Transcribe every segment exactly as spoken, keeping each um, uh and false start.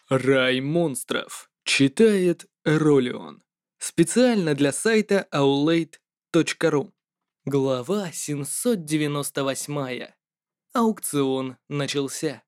Рай монстров. Читает Ролион. Специально для сайта аулейт точка ру. Глава семьсот девяносто восемь. Аукцион начался.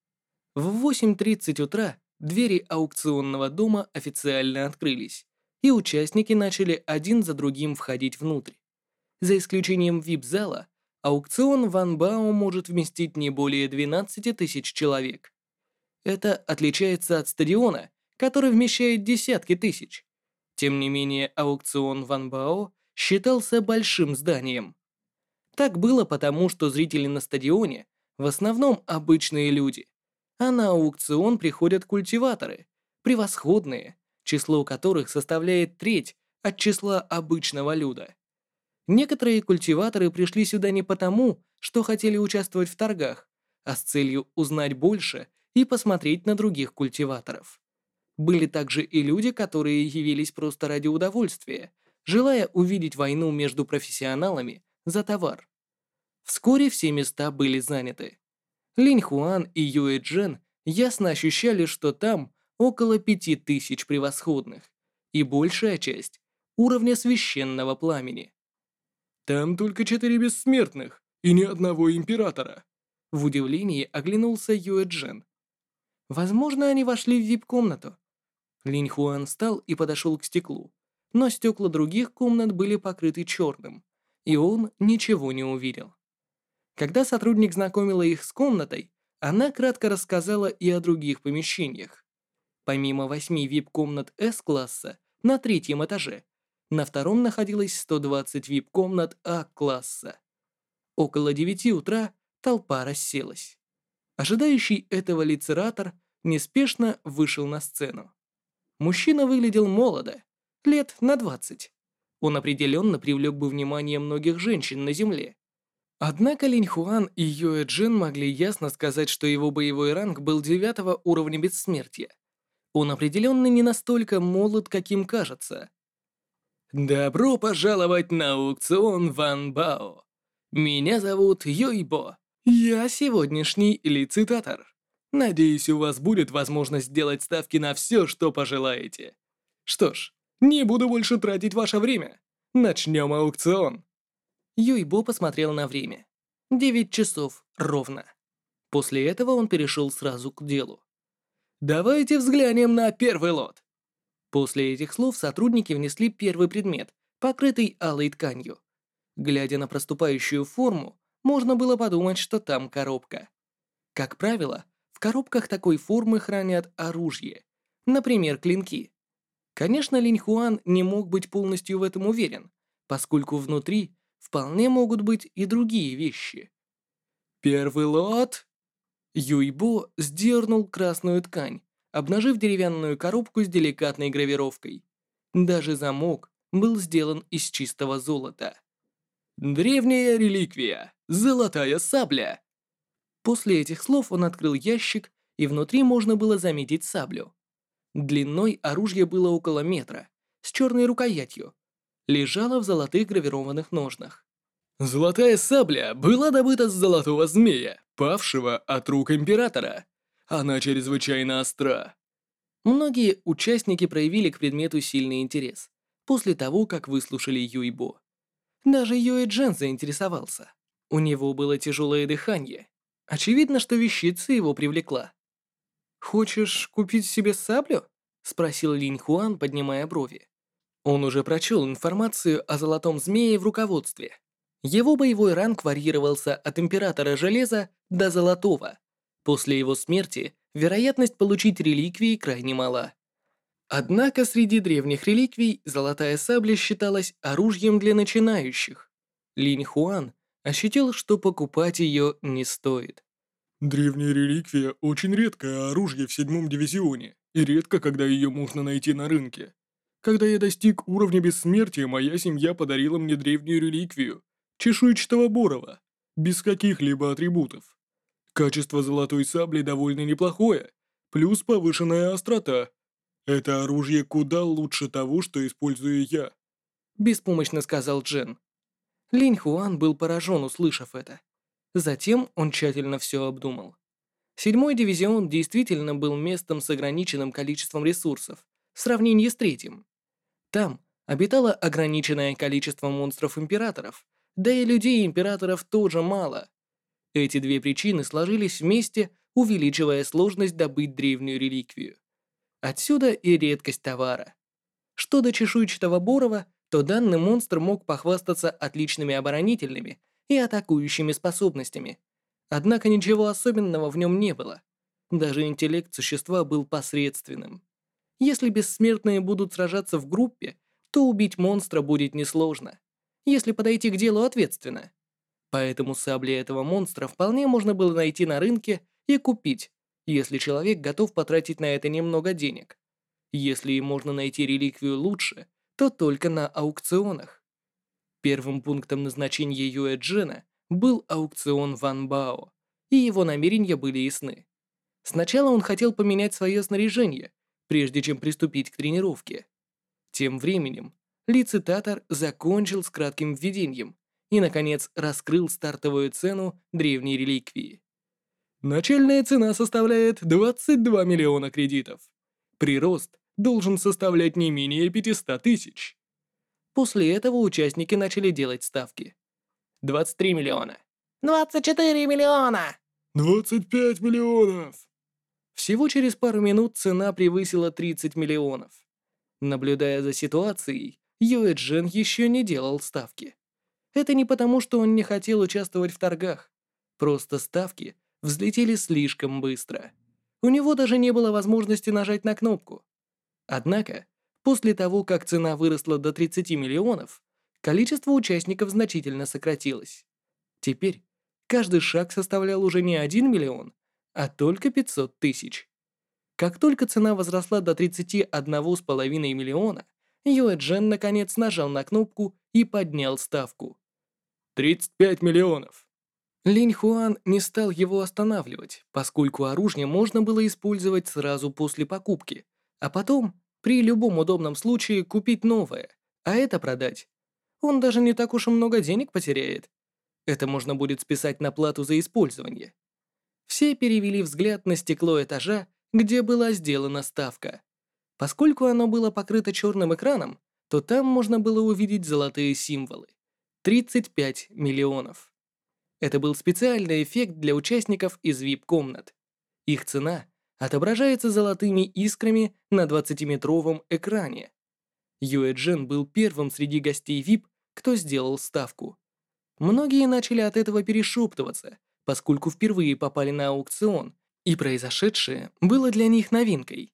В восемь тридцать утра двери аукционного дома официально открылись, и участники начали один за другим входить внутрь. За исключением ви ай пи-зала, аукцион Ван Бао может вместить не более двенадцати тысяч человек. Это отличается от стадиона, который вмещает десятки тысяч. Тем не менее, аукцион Ван Бао считался большим зданием. Так было потому, что зрители на стадионе в основном обычные люди, а на аукцион приходят культиваторы, превосходные, число которых составляет треть от числа обычного люда. Некоторые культиваторы пришли сюда не потому, что хотели участвовать в торгах, а с целью узнать больше и посмотреть на других культиваторов. Были также и люди, которые явились просто ради удовольствия, желая увидеть войну между профессионалами за товар. Вскоре все места были заняты. Линь Хуан и Юэ Джен ясно ощущали, что там около пяти тысяч превосходных, и большая часть уровня священного пламени. Там только четыре бессмертных и ни одного императора. В удивлении оглянулся Юэ Джен. Возможно, они вошли в ви ай пи-комнату. Линь Хуан встал и подошел к стеклу, но стекла других комнат были покрыты черным, и он ничего не увидел. Когда сотрудник знакомила их с комнатой, она кратко рассказала и о других помещениях. Помимо восьми ви ай пи-комнат эс-класса на третьем этаже, на втором находилось сто двадцать ви ай пи-комнат А-класса. Около девяти утра толпа расселась. Ожидающий этого лицератор неспешно вышел на сцену. Мужчина выглядел молодо, лет на двадцать. Он определенно привлек бы внимание многих женщин на земле. Однако Линь Хуан и Юэ Джин могли ясно сказать, что его боевой ранг был девятого уровня бессмертия. Он определенно не настолько молод, каким кажется. «Добро пожаловать на аукцион Ван Бао. Меня зовут Юйбо. Я сегодняшний лицитатор. Надеюсь, у вас будет возможность сделать ставки на все, что пожелаете. Что ж, не буду больше тратить ваше время. Начнем аукцион». Юйбо посмотрел на время. Девять часов ровно. После этого он перешел сразу к делу. «Давайте взглянем на первый лот». После этих слов сотрудники внесли первый предмет, покрытый алой тканью. Глядя на проступающую форму, можно было подумать, что там коробка. Как правило, в коробках такой формы хранят оружие, например, клинки. Конечно, Линь Хуан не мог быть полностью в этом уверен, поскольку внутри вполне могут быть и другие вещи. Первый лот. Юйбо сдернул красную ткань, обнажив деревянную коробку с деликатной гравировкой. Даже замок был сделан из чистого золота. Древняя реликвия, золотая сабля. После этих слов он открыл ящик, и внутри можно было заметить саблю. Длиной оружие было около метра, с черной рукоятью. Лежало в золотых гравированных ножнах. Золотая сабля была добыта с золотого змея, павшего от рук императора. Она чрезвычайно остра. Многие участники проявили к предмету сильный интерес, после того, как выслушали Юйбо. Даже Юэ Джен заинтересовался. У него было тяжелое дыхание. Очевидно, что вещица его привлекла. «Хочешь купить себе саблю?» — спросил Линь Хуан, поднимая брови. Он уже прочел информацию о золотом змее в руководстве. Его боевой ранг варьировался от Императора Железа до Золотого. После его смерти вероятность получить реликвии крайне мала. Однако среди древних реликвий золотая сабля считалась оружием для начинающих. Линь Хуан ощутил, что покупать ее не стоит. Древняя реликвия – очень редкое оружие в седьмом дивизионе, и редко, когда ее можно найти на рынке. Когда я достиг уровня бессмертия, моя семья подарила мне древнюю реликвию – чешуйчатого Борова, без каких-либо атрибутов. Качество золотой сабли довольно неплохое, плюс повышенная острота. Это оружие куда лучше того, что использую я. Беспомощно сказал Джен. Линь Хуан был поражен, услышав это. Затем он тщательно все обдумал. Седьмой дивизион действительно был местом с ограниченным количеством ресурсов в сравнении с третьим. Там обитало ограниченное количество монстров-императоров, да и людей-императоров тоже мало. Эти две причины сложились вместе, увеличивая сложность добыть древнюю реликвию. Отсюда и редкость товара. Что до чешуйчатого Борова, то данный монстр мог похвастаться отличными оборонительными и атакующими способностями. Однако ничего особенного в нем не было. Даже интеллект существа был посредственным. Если бессмертные будут сражаться в группе, то убить монстра будет несложно, если подойти к делу ответственно. Поэтому сабли этого монстра вполне можно было найти на рынке и купить, если человек готов потратить на это немного денег. Если и можно найти реликвию лучше, то только на аукционах. Первым пунктом назначения Юэ Джена был аукцион Ван Бао, и его намерения были ясны. Сначала он хотел поменять свое снаряжение, прежде чем приступить к тренировке. Тем временем лицитатор закончил с кратким введением и, наконец, раскрыл стартовую цену древней реликвии. Начальная цена составляет двадцать два миллиона кредитов. Прирост должен составлять не менее пятьсот тысяч. После этого участники начали делать ставки. двадцать три миллиона. двадцать четыре миллиона. двадцать пять миллионов. Всего через пару минут цена превысила тридцать миллионов. Наблюдая за ситуацией, Юэ Джен еще не делал ставки. Это не потому, что он не хотел участвовать в торгах. Просто ставки взлетели слишком быстро. У него даже не было возможности нажать на кнопку. Однако, после того, как цена выросла до тридцати миллионов, количество участников значительно сократилось. Теперь каждый шаг составлял уже не один миллион, а только пятьсот тысяч. Как только цена возросла до тридцати одного с половиной миллиона, Юэ Джен наконец нажал на кнопку и поднял ставку. тридцать пять миллионов. Линь Хуан не стал его останавливать, поскольку оружие можно было использовать сразу после покупки, а потом, при любом удобном случае, купить новое, а это продать. Он даже не так уж и много денег потеряет. Это можно будет списать на плату за использование. Все перевели взгляд на стекло этажа, где была сделана ставка. Поскольку оно было покрыто черным экраном, то там можно было увидеть золотые символы. тридцать пять миллионов. Это был специальный эффект для участников из ви ай пи-комнат. Их цена отображается золотыми искрами на двадцатиметровом экране. Юэ Джен был первым среди гостей ви ай пи, кто сделал ставку. Многие начали от этого перешептываться, поскольку впервые попали на аукцион, и произошедшее было для них новинкой.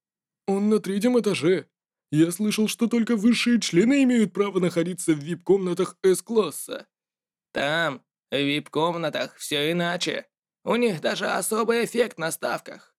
Он на третьем этаже. Я слышал, что только высшие члены имеют право находиться в ви ай пи-комнатах С-класса. Там, в ви ай пи-комнатах, все иначе. У них даже особый эффект на ставках.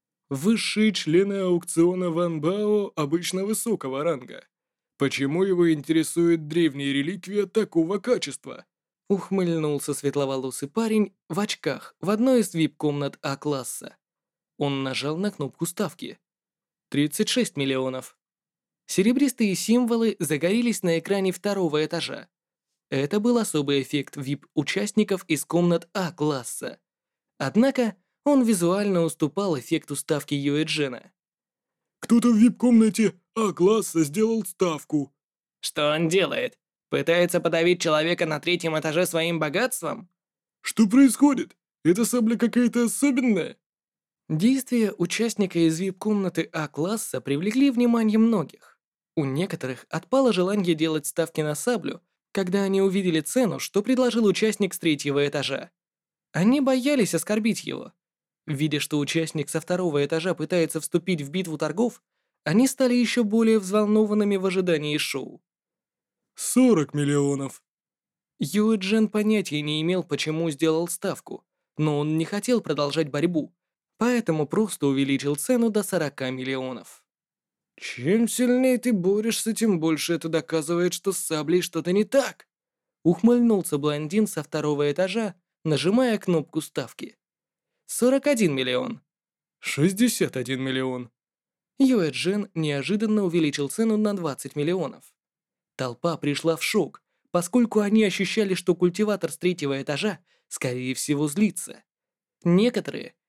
Высшие члены аукциона Ван Бао обычно высокого ранга. Почему его интересует древняя реликвия такого качества? Ухмыльнулся светловолосый парень в очках в одной из ви ай пи-комнат А-класса. Он нажал на кнопку ставки. тридцать шесть миллионов. Серебристые символы загорелись на экране второго этажа. Это был особый эффект ви ай пи-участников из комнат А-класса. Однако он визуально уступал эффекту ставки Юэ Джена. Кто-то в ви ай пи-комнате А-класса сделал ставку. Что он делает? Пытается подавить человека на третьем этаже своим богатством? Что происходит? Эта сабля какая-то особенная? Действия участника из ви ай пи-комнаты А-класса привлекли внимание многих. У некоторых отпало желание делать ставки на саблю, когда они увидели цену, что предложил участник с третьего этажа. Они боялись оскорбить его. Видя, что участник со второго этажа пытается вступить в битву торгов, они стали еще более взволнованными в ожидании шоу. сорок миллионов. Юэ Джен понятия не имел, почему сделал ставку, но он не хотел продолжать борьбу, поэтому просто увеличил цену до сорока миллионов. «Чем сильнее ты борешься, тем больше это доказывает, что с саблей что-то не так», ухмыльнулся блондин со второго этажа, нажимая кнопку ставки. сорок один миллион. шестьдесят один миллион. Юэ Джен неожиданно увеличил цену на двадцать миллионов. Толпа пришла в шок, поскольку они ощущали, что культиватор с третьего этажа, скорее всего, злится. Некоторые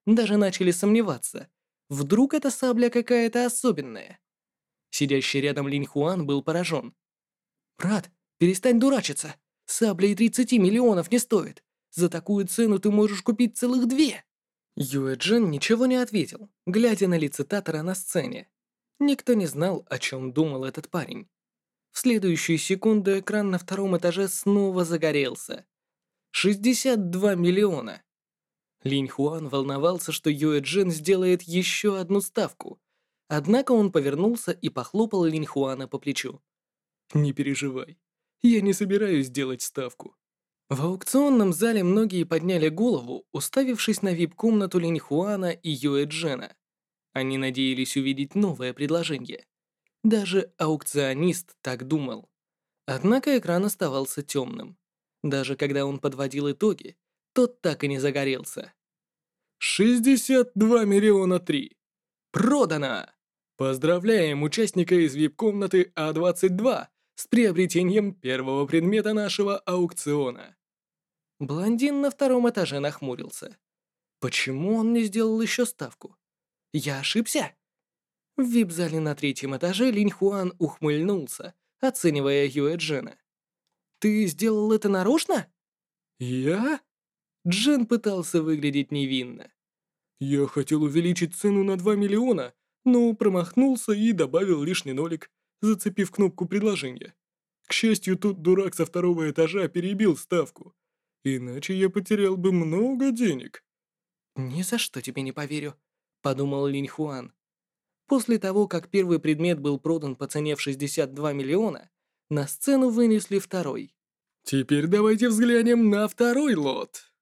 Даже начали сомневаться. Вдруг эта сабля какая-то особенная? Сидящий рядом Линь Хуан был поражен. «Брат, перестань дурачиться. Сабля и тридцати миллионов не стоит. За такую цену ты можешь купить целых две». Юэ Джин ничего не ответил, глядя на лицитатора на сцене. Никто не знал, о чем думал этот парень. В следующую секунду экран на втором этаже снова загорелся. шестьдесят два миллиона. Линь Хуан волновался, что Юэ Джин сделает еще одну ставку. Однако он повернулся и похлопал Линь Хуана по плечу. «Не переживай, я не собираюсь делать ставку». В аукционном зале многие подняли голову, уставившись на вип-комнату Линь Хуана и Юэ Джена. Они надеялись увидеть новое предложение. Даже аукционист так думал. Однако экран оставался темным. Даже когда он подводил итоги, тот так и не загорелся. шестьдесят два миллиона три. Продано! Поздравляем участника из вип-комнаты А двадцать два с приобретением первого предмета нашего аукциона. Блондин на втором этаже нахмурился. Почему он не сделал еще ставку? Я ошибся? В вип-зале на третьем этаже Линь Хуан ухмыльнулся, оценивая Юэ Джена. «Ты сделал это нарочно?» «Я?» Джен пытался выглядеть невинно. «Я хотел увеличить цену на два миллиона, но промахнулся и добавил лишний нолик, зацепив кнопку предложения. К счастью, тут дурак со второго этажа перебил ставку. Иначе я потерял бы много денег». «Ни за что тебе не поверю», — подумал Линь Хуан. После того, как первый предмет был продан по цене в шестьдесят два миллиона, на сцену вынесли второй. «Теперь давайте взглянем на второй лот».